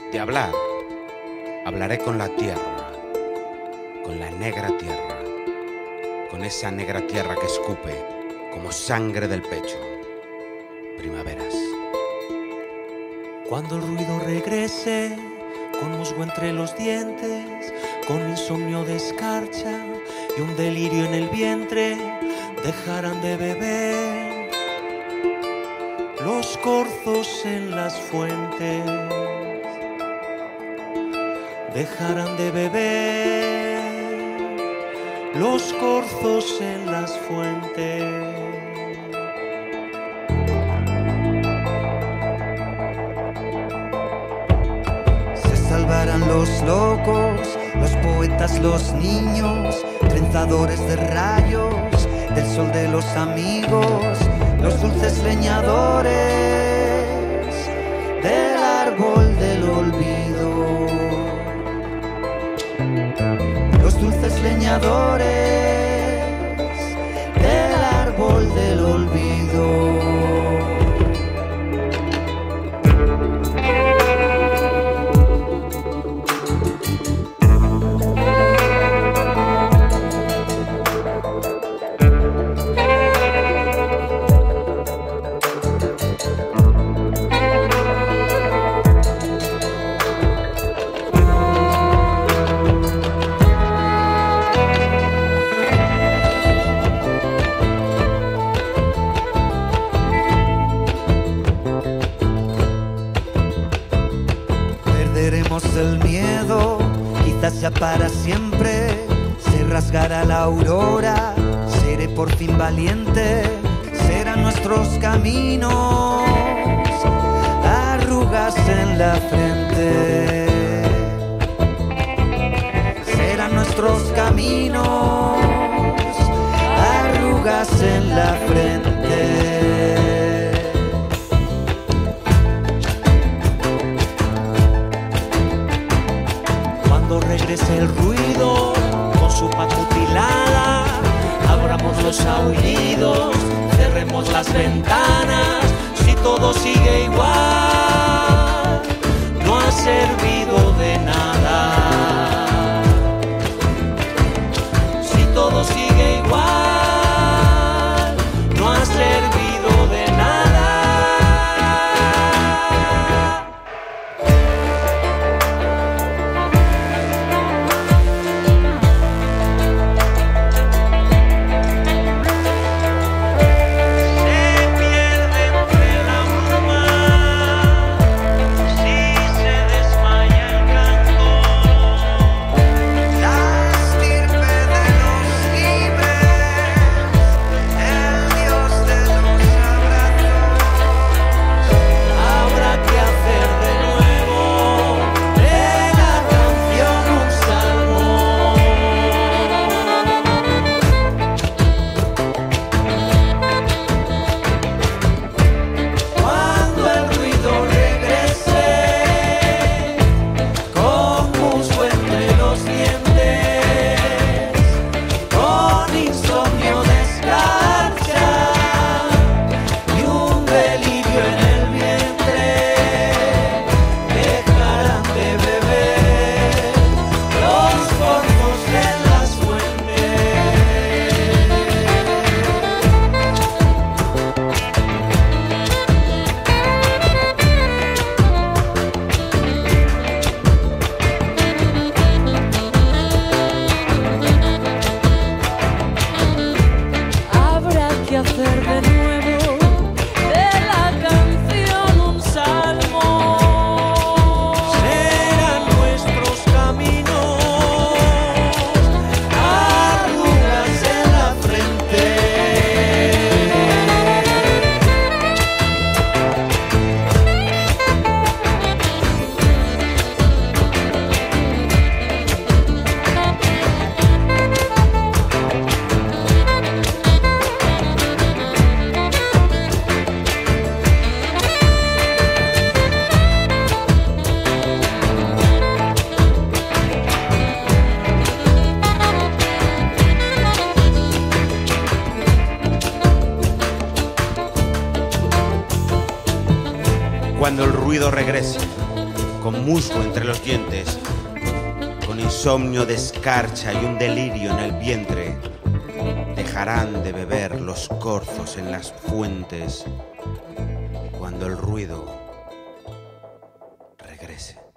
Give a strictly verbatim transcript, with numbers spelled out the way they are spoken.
De hablar, hablaré con la tierra, con la negra tierra, con esa negra tierra que escupe como sangre del pecho. Primaveras. Cuando el ruido regrese, con musgo entre los dientes, con insomnio de escarcha y un delirio en el vientre, dejarán de beber los corzos en las fuentes. Dejarán de beber los corzos en las fuentes. Se salvarán los locos, los poetas, los niños, trenzadores de rayos, del sol de los amigos, los dulces leñadores del árbol del olvido. Los dulces leñadores del árbol del olvido. El miedo, quizás ya para siempre, se rasgará la aurora, seré por fin valiente, serán nuestros caminos, arrugas en la frente, serán nuestros caminos, arrugas en la frente. Regrese el ruido con su pacutilada, abramos los aullidos, cerremos las ventanas. Si todo sigue igual, no ha servido de nada. Si todo sigue igual, no ha servido de nada. Cuando el ruido regrese, con musgo entre los dientes, con insomnio de escarcha y un delirio en el vientre, dejarán de beber los corzos en las fuentes cuando el ruido regrese.